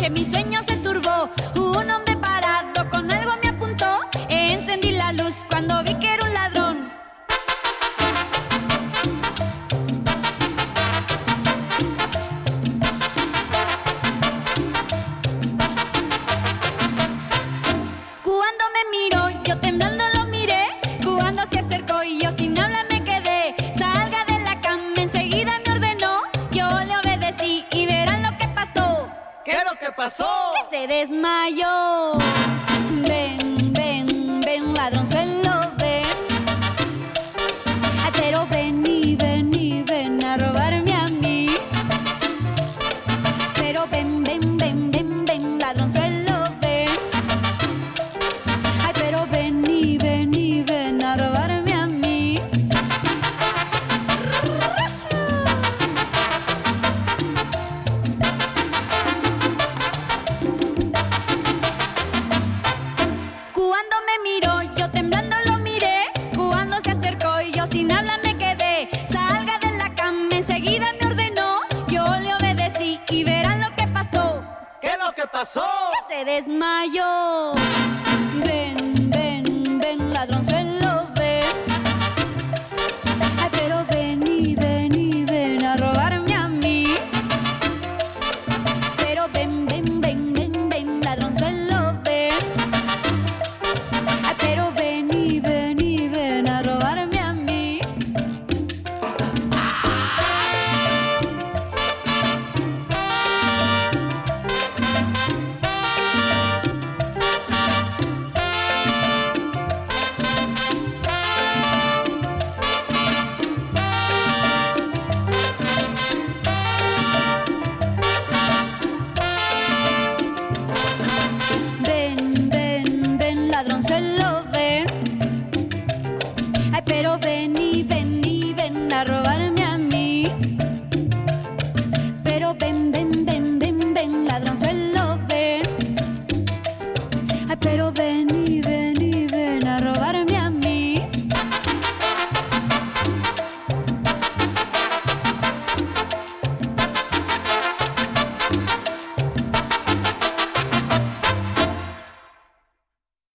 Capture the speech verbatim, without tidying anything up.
noche mi sueño se turbó. Un hombre parado con algo me apuntó. Encendí la luz cuando vi que era un ladrón. Cuando me miró, yo temblando lo miré. Cuando se acercó y yo sin hablar me quedé. Salga de la cama, enseguida me ordenó. Yo le obedecí y verán lo que pasó. ¿Qué es lo que pasó? Que se desmayó. Ven, ven, ven, ladronzuelo, ven. Ay, pero ven y ven y ven a robarme a mí. Pero ven, ven, ven, ven, ven, ladronzuelo, ven. Ay, pero ven y ven y ven a robarme a mí. Cuando me miró, yo temblando lo miré. Cuando se acercó y yo sin hablar me quedé. Salga de la cama, enseguida me ordenó. Yo le obedecí y verán lo que pasó. ¿Qué es lo que pasó? Que se desmayó. Ven, ven, ven, ladronzuelo.